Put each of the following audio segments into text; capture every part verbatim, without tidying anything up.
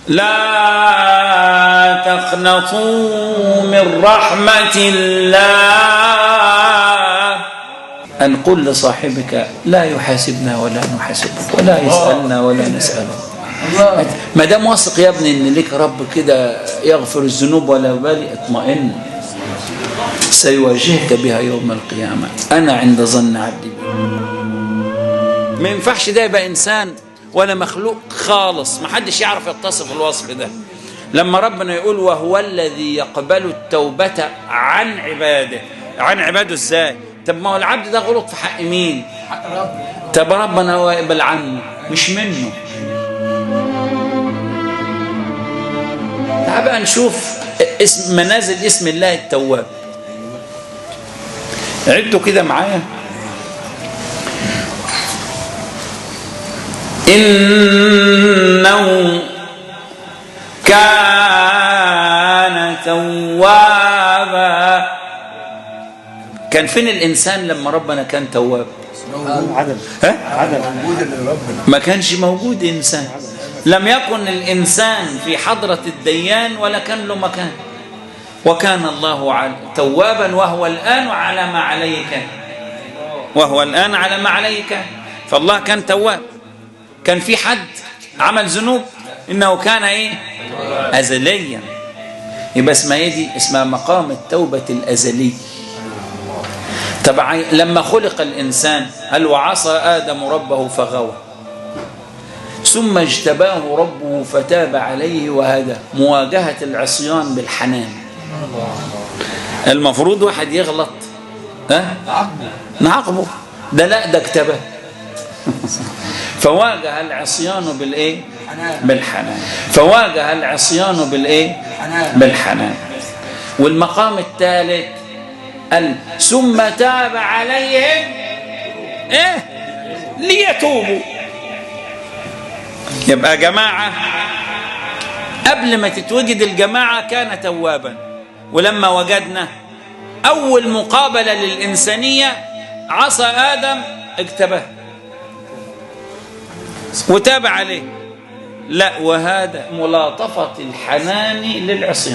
لا تقنطوا من رحمة الله. أن قل لصاحبك لا يحاسبنا ولا نحاسبه ولا يسألنا ولا نسأله. ما دام واثق يا ابني ان لك رب كده يغفر الذنوب ولا بالي، اطمئن، سيواجهك بها يوم القيامة. أنا عند ظن عبدي بي. ما ينفعش ده يبقى إنسان ولا مخلوق خالص، ما حدش يعرف يتصف الوصف ده. لما ربنا يقول وهو الذي يقبل التوبة عن عباده، عن عباده ازاي؟ طب ما هو العبد ده غلط في حق مين؟ حق ربنا. طب ربنا هو يقبل عنه مش منه. تعال بقى نشوف اسم منازل اسم الله التواب. عدوا كده معايا. إنه كان توابا. كان فين الإنسان لما ربنا كان تواب؟ عدم. ها؟ عدم. ما كانش موجود إنسان. لم يكن الإنسان في حضرة الديان ولا كان له مكان. وكان الله توابا وهو الآن على ما عليه كان. وهو الآن على ما عليه كان. فالله كان تواب. كان في حد عمل ذنوب؟ إنه كان إيه؟ أزليا. يبقى اسمها إيه دي؟ اسمها مقام التوبة الأزلي. طبعا لما خلق الإنسان هل وعصى آدم ربه فغوى ثم اجتباه ربه فتاب عليه وهدى. مواجهة العصيان بالحنان. المفروض واحد يغلط ها نعاقبه، ده لا ده اجتباه. فواجه العصيان بالايه؟ بالحنان. فواجه العصيان بالايه؟ بالحنان. والمقام الثالث قال ثم تاب عليهم ايه؟ ليتوبوا. يبقى جماعة قبل ما تتوجد الجماعة كان توابا، ولما وجدنا أول مقابلة للإنسانية عصى آدم اجتباه وتاب عليه. لا، وهذا ملاطفة الحنان للعصيان،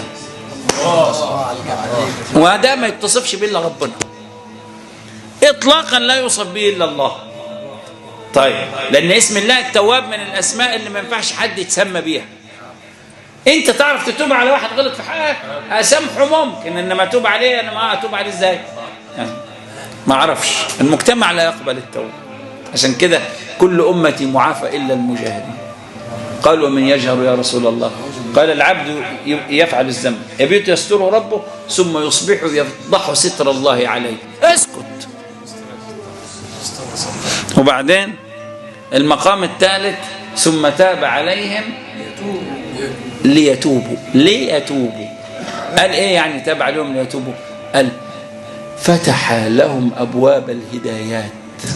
وهذا ما يتصفش به إلا ربنا إطلاقا، لا يوصف به إلا الله. طيب، لأن اسم الله التواب من الأسماء اللي ما ينفعش حد يتسمى بيها. أنت تعرف تتوب على واحد غلط في حقك أسامحه ممكن، إنما أتوب عليه أنا ما أتوب عليه إزاي؟ يعني ما أعرفش. المجتمع لا يقبل التوبة. عشان كده كل أمتي معافى إلا المجاهدين. قالوا من يجهر يا رسول الله؟ قال العبد يفعل الذنب يبيت يستره ربه ثم يصبح يفضح ستر الله عليه. اسكت. وبعدين المقام الثالث ثم تاب عليهم ليتوبوا. ليتوبوا قال ايه يعني تاب عليهم ليتوبوا؟ قال فتح لهم ابواب الهدايات.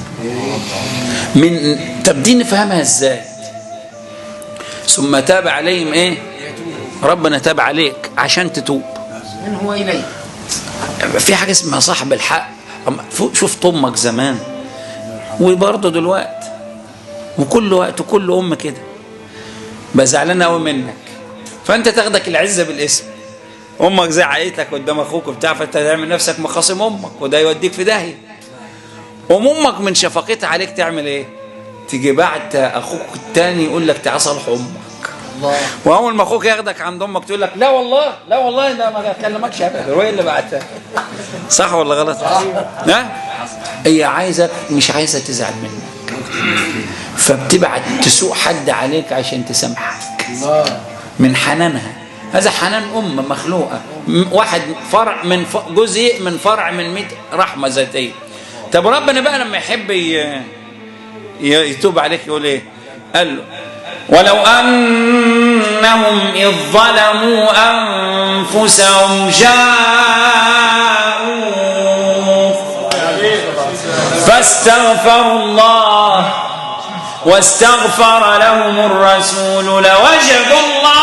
من طب دي نفهمها ازاي؟ ثم تاب عليهم ايه؟ ربنا تاب عليك عشان تتوب. من هو اليه؟ في حاجه اسمها صاحب الحق. شوف امك زمان وبرضه دلوقتي وكل وقت وكل ام كده بزعلانه قوي منك، فانت تاخدك العزه بالاسم. امك زعقتك قدام اخوك وبتاع، فانت تعمل نفسك مخاصم امك وده يوديك في داهيه. ام امك من شفقتها عليك تعمل ايه؟ تيجي بعد اخوك الثاني يقول لك تعال صالح امك. الله. واول ما اخوك ياخدك عند امك تقول لك لا والله لا والله ده ما اكلمكش ابدا، هو اللي بعتها. صح ولا غلط؟ ها؟ هي عايزك مش عايزه تزعل منك، فبتبعت تسوق حد عليك عشان تسامحك من حنانها. هذا حنان ام مخلوقه، واحد فرع من جزء من فرع من مئة رحمه ذاتيه. طب ربنا بقى لما يحب يتوب عليك يقول ايه؟ قال له ولو انهم اذ ظلموا انفسهم جاءوا فاستغفروا الله واستغفر لهم الرسول لوجدوا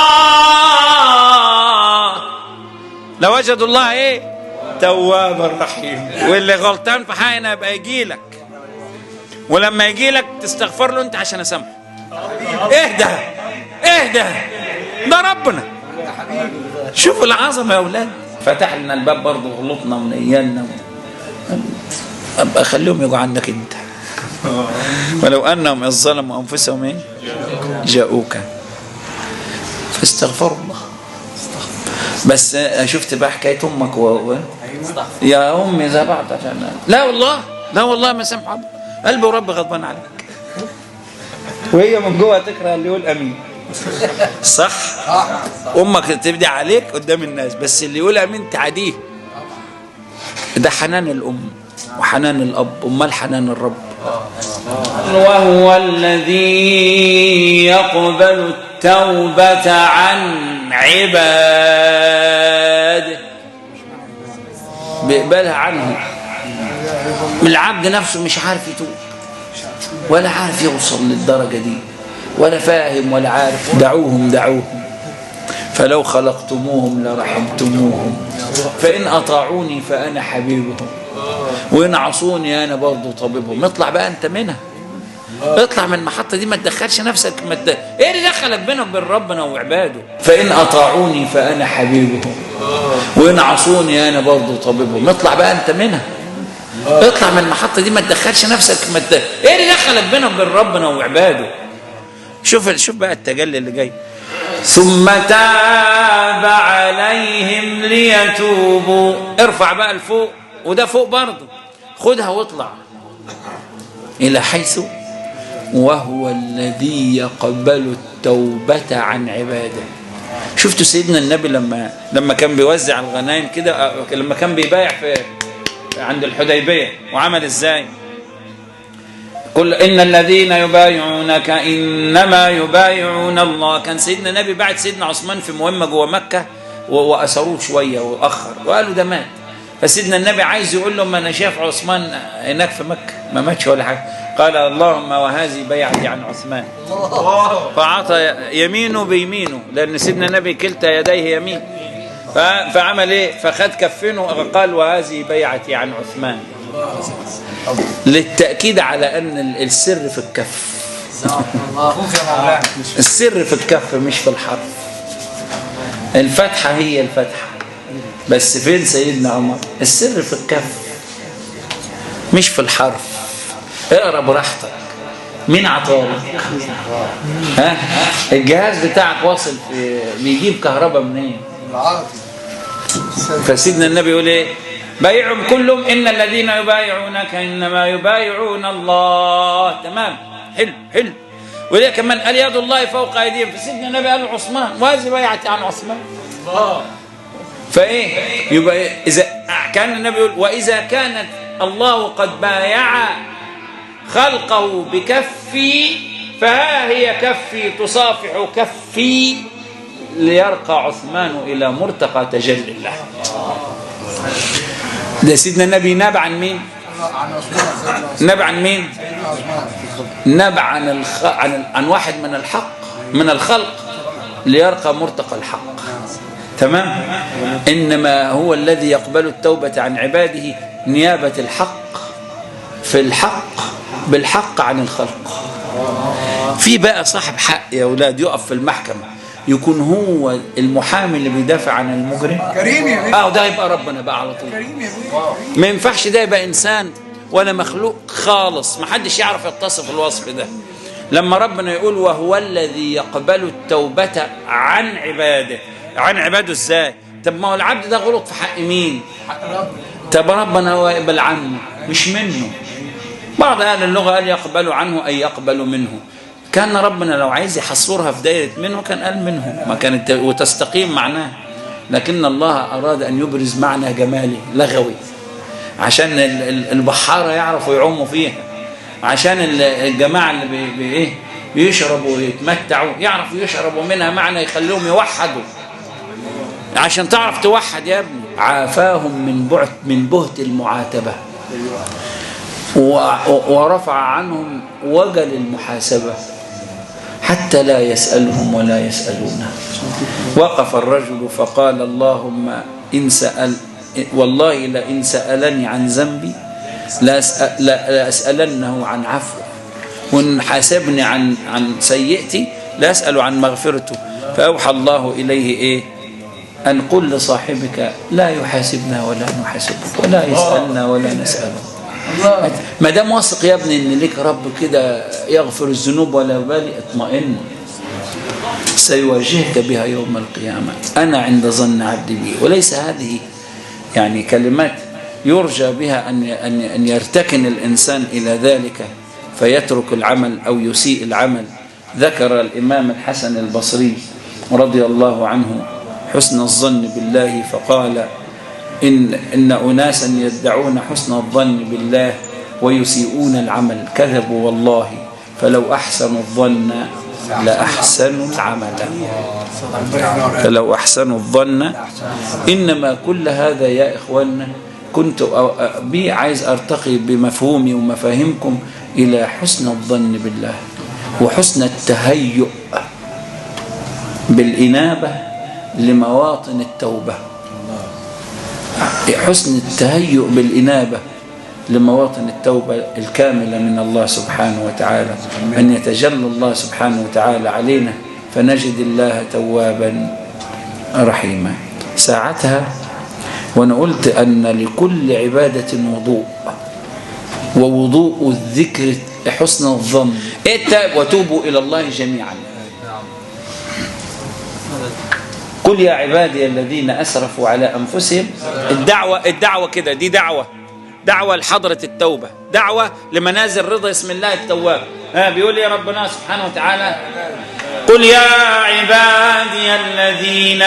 الله لوجدوا الله ايه؟ توابا رحيم. واللي غلطان في حقنا يبقى يجي لك، ولما يجي لك تستغفر له انت عشان اسامحه. اهدى اهدى، ده ربنا. شوفوا العظمه يا اولاد. فتح لنا الباب برضه، غلطنا ونيالنا. ابقى خليهم يجوا عندك انت. ولو انهم اذ ظلموا انفسهم ايه جاءوك فاستغفروا الله. بس شفت بقى حكايه امك و... يا امي اذا بعد عشان لا والله لا والله ما سامحه قلبي ورب غضبان عليك، وهي من جوه تكره اللي يقول امين. صح؟ امك تبدي عليك قدام الناس، بس اللي يقول امين تعاديه. ده حنان الام وحنان الاب، امال حنان الرب. وهو الذي يقبل التوبة عن عباده، بيقبلها عنهم. من العبد نفسه مش عارف يتوب ولا عارف يوصل للدرجة دي، ولا فاهم ولا عارف. دعوهم دعوهم فلو خلقتموهم لرحمتموهم فإن أطاعوني فأنا حبيبهم وإن عصوني أنا برضو طبيبهم. اطلع بقى أنت منها، اطلع من المحطة دي، ما تدخلش نفسك. ما تد... ايه اللي دخلك بينك وبين ربنا وعباده؟ فإن أطاعوني فأنا حبيبهم وإن عصوني أنا برضو طبيبهم. اطلع بقى أنت منها، اطلع من المحطة دي، ما تدخلش نفسك. ما تد... ايه اللي دخلك بينك وبين ربنا وعباده؟ شوف شوف بقى التجلي اللي جاي. ثم تاب عليهم ليتوبوا. ارفع بقى لفوق، وده فوق برضه، خدها واطلع إلى حيث وهو الذي يقبل التوبة عن عباده. شفتوا سيدنا النبي لما لما كان بيوزع الغنائم كده، لما كان بيبايع في عند الحديبية، وعمل ازاي؟ قل إن الذين يبايعونك إنما يبايعون الله. كان سيدنا النبي بعد سيدنا عثمان في مهمة جوه مكة وأسروه شوية وأخر وقالوا ده مات. فسيدنا النبي عايز يقول لهم أنا شايف عثمان هناك في مكة ما ماتش ولا حاجة. قال اللهم وهذه بيعتي عن عثمان، فعطى يمينه بيمينه، لأن سيدنا النبي كلتا يديه يمين. فعمل إيه؟ فخد كفينه وقال وهذه بيعتي عن عثمان، للتأكيد على أن السر في الكف. السر في الكف مش في الحرف. الفتحة هي الفتحة، بس فين سيدنا عمر؟ السر في الكف مش في الحرف. اقرا براحتك. مين عطالك؟ ها؟ الجهاز بتاعك واصل في بيجيب كهرباء منين؟ فسيدنا النبي يقول ايه؟ بايعهم كلهم إن الذين يبايعونك إنما يبايعون الله. تمام، حلو حلو. وليه كمان قال يد الله فوق أيديهم. فسيدنا النبي قال عثمان وهذه بيعتي عن عثمان. فايه يبقى اذا كان النبي يقول واذا كانت الله قد بايع خلقه بكفي فها هي كفي تصافح كفي ليرقى عثمان الى مرتقى تجلي الله. ده سيدنا النبي نبع عن مين؟ نبع عن مين؟ نبع عن الخ... عن عن واحد من الحق من الخلق ليرقى مرتقى الحق. تمام. إنما هو الذي يقبل التوبة عن عباده نيابة الحق في الحق بالحق عن الخلق. في بقى صاحب حق يا أولاد يقف في المحكمة يكون هو المحامي اللي بيدافع عن المجرم. كريم يا بيه. اه ده يبقى ربنا بقى على طول. كريم يا بيه. ما ينفعش ده يبقى إنسان ولا مخلوق خالص، ما حدش يعرف يتصف الوصف ده. لما ربنا يقول وهو الذي يقبل التوبة عن عباده. عن عباده ازاي؟ طب ما هو العبد ده غلط في حق مين؟ حق ربنا. طب ربنا هو يقبل عنه مش منه. بعض اهل اللغه قال يقبل عنه اي يقبل منه. كان ربنا لو عايز يحصرها في دايره منه كان قال منه، ما كانت وتستقيم معناه. لكن الله اراد ان يبرز معنى جمالي لغوي عشان البحاره يعرفوا يعوموا فيها، عشان الجماعه اللي بي بي ايه بيشربوا ويتمتعوا يعرفوا يشربوا منها معنى يخليهم يوحدوا، عشان تعرف توحد يا ابني. عافاهم من بعد من بهت المعاتبة ورفع عنهم وجل المحاسبة حتى لا يسألهم ولا يسألونه. وقف الرجل فقال اللهم إن سأل والله لئن سألني عن ذنبي لأسألنه عن عفوه، وإن حاسبني عن عن سيئتي لا أسأل عن مغفرته. فأوحى الله إليه إيه؟ أن قل لصاحبك لا يحاسبنا ولا نحاسبك ولا يسألنا ولا نسأله. ما دام واثق يا ابني ان لك رب كده يغفر الذنوب ولا بالي، اطمئن، سيواجهك بها يوم القيامة. أنا عند ظن عبدي بي. وليس هذه يعني كلمات يرجى بها أن أن أن يرتكن الإنسان إلى ذلك فيترك العمل أو يسيء العمل. ذكر الإمام الحسن البصري رضي الله عنه حسن الظن بالله فقال: إن, إن أناسا يدعون حسن الظن بالله ويسيئون العمل كذبوا والله، فلو أحسنوا الظن لأحسنوا العمل. فلو أحسنوا الظن. إنما كل هذا يا إخواننا كنت بي عايز أرتقي بمفهومي ومفاهيمكم إلى حسن الظن بالله وحسن التهيؤ بالإنابة لمواطن التوبة. حسن التهيؤ بالإنابة لمواطن التوبة الكاملة من الله سبحانه وتعالى، أن يتجلى الله سبحانه وتعالى علينا فنجد الله توابا رحيما. ساعتها وأنا قلت أن لكل عبادة وضوء، ووضوء الذكر حسن الظن. التائب وتوبوا إلى الله جميعا. قل يا عبادي الذين أسرفوا على أنفسهم. الدعوة الدعوة كده، دي دعوة دعوة لحضرة التوبة، دعوة لمنازل رضا اسم الله التواب. ها بيقول يا ربنا سبحانه وتعالى: قل يا عبادي الذين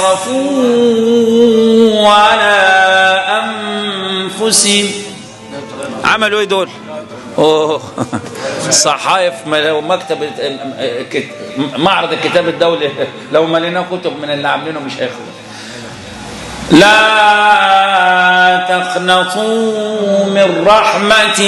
أسرفوا على أنفسهم. عملوا ايه دول؟ اوه صحائف لو مكتب معرض الكتاب الدولي لو مليناه كتب من اللي عاملينه مش هيخلص. لا تقنطوا من رحمة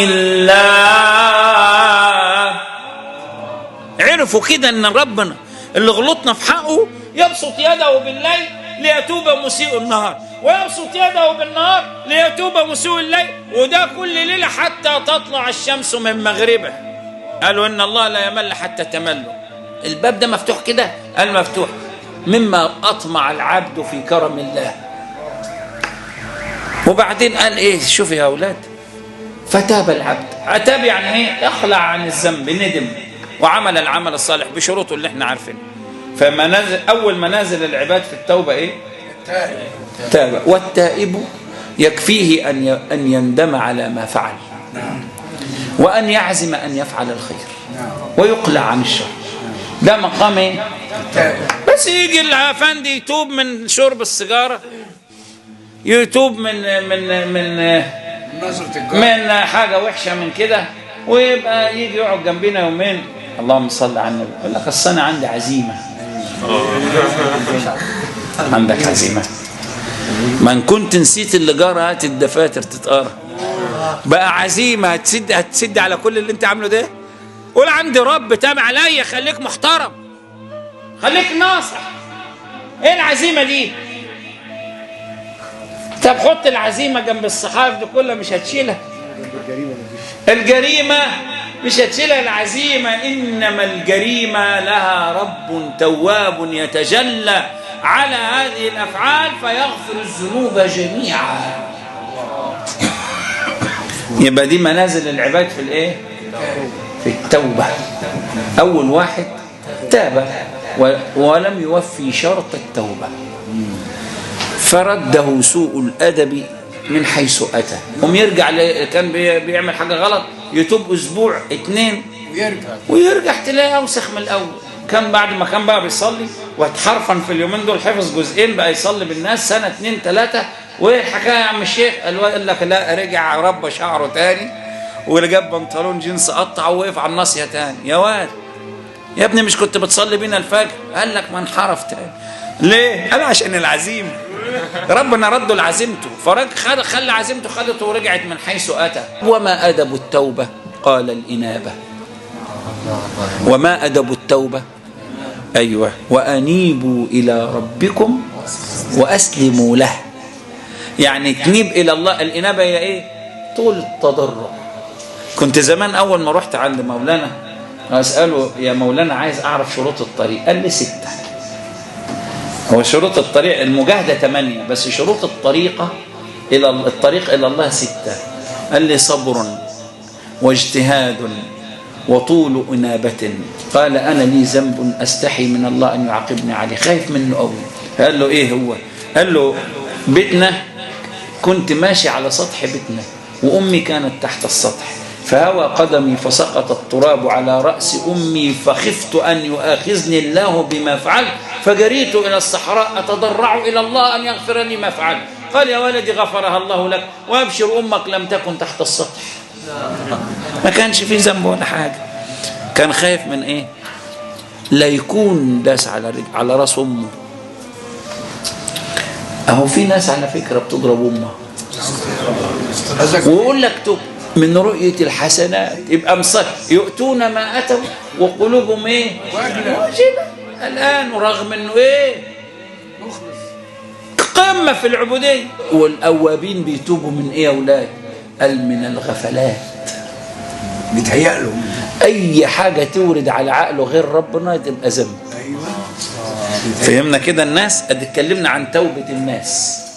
الله. عرفوا كده ان ربنا اللي غلطنا في حقه يبسط يده بالليل ليتوب مسيء النهار، ويبسط يده بالنهار ليتوب مسيء الليل، وده كل ليلة حتى تطلع الشمس من مغربه. قالوا إن الله لا يمل حتى تمله. الباب ده مفتوح كده، قال مفتوح مما أطمع العبد في كرم الله. وبعدين قال إيه؟ شوف يا أولاد، فتاب العبد. أتاب يعني إيه؟ اخلع عن الذنب، ندم وعمل العمل الصالح بشروطه اللي احنا عارفينه. فمنازل أول منازل العباد في التوبة إيه؟ تاب. والتائب يكفيه أن أن يندم على ما فعل، وأن يعزم أن يفعل الخير ويقلع عن الشر. ده مقام إيه؟ بس يجي الأفندي يتوب من شرب السيجارة، يتوب من من من من حاجة وحشة من كده، ويبقى يجي يقعد جنبنا يومين اللهم صل على النبي يقول لك أصل أنا عندي عزيمة. عندك عزيمة؟ من كنت نسيت اللي جارة هات الدفاتر تتقرا. بقى عزيمة هتسد هتسد على كل اللي انت عامله ده. قول عندي رب تابع عليا، خليك محترم، خليك ناصح. ايه العزيمة دي؟ طب حط العزيمة جنب الصحائف دي كلها مش هتشيلها. الجريمة مش هتشيلها العزيمة. إنما الجريمة لها رب تواب يتجلى على هذه الأفعال فيغفر الذنوب جميعا. يبقى دي منازل العباد في الايه؟ في التوبة. أول واحد تاب ولم يوفي شرط التوبة فرده سوء الأدب من حيث أتى. هم يرجع كان بيعمل حاجة غلط يتوب أسبوع اتنين ويرجع ويرجع تلاقيه أوسخ من الأول. كان بعد ما كان بقى بيصلي واتحرفن في اليومين دول حفظ جزئين بقى يصلي بالناس سنة اتنين تلاتة. وايه الحكاية يا عم الشيخ؟ قال لك لا، رجع رب شعره تاني ورجب بنطلون جينز قطع ووقف على الناصية تاني. يا واد يا ابني مش كنت بتصلي بينا الفجر؟ قال لك ما انحرف تاني. ليه؟ قال عشان العزيمة. ربنا رده لعزيمته فرج خلى عزيمته خدته ورجعت من حيث أتى. وما أدب التوبة؟ قال الإنابة. وما أدب التوبة؟ أيوة، وأنيبوا إلى ربكم وأسلموا له. يعني تنيب إلى الله. الإنابة هي إيه؟ طول التضرع. كنت زمان أول ما رحت عند مولانا أسأله يا مولانا عايز أعرف شروط الطريق، قال لي ستة. هو شروط الطريق المجاهدة ثمانية، بس شروط الطريقة إلى الطريق إلى الله ستة. قال لي صبر واجتهاد وطول إنابة. قال أنا لي ذنب أستحي من الله أن يعاقبني عليه، خايف منه قوي. قال له إيه هو؟ قال له بيتنا، كنت ماشي على سطح بيتنا وأمي كانت تحت السطح، فهوى قدمي فسقط التراب على رأس أمي، فخفت أن يؤاخذني الله بما فعلت، فجريت إلى الصحراء أتضرع إلى الله أن يغفر لي ما فعلت. قال يا ولدي غفرها الله لك، وأبشر أمك لم تكن تحت السطح. ما كانش فيه ذنب ولا حاجة، كان خايف من إيه؟ لا يكون داس على على رأس أمه. أهو في ناس على فكرة بتضرب أمها ويقول لك تب من رؤية الحسنات، يبقى مصر يؤتون ما أتوا وقلوبهم إيه؟ واجبة الآن، ورغم إنه إيه؟ قمة في العبودية. والأوابين بيتوبوا من إيه يا أولاد؟ قال من الغفلات، بيتهيأ له أي حاجة تورد على عقله غير ربنا تبقى ذنب. فهمنا كده الناس؟ قد اتكلمنا عن توبة الناس.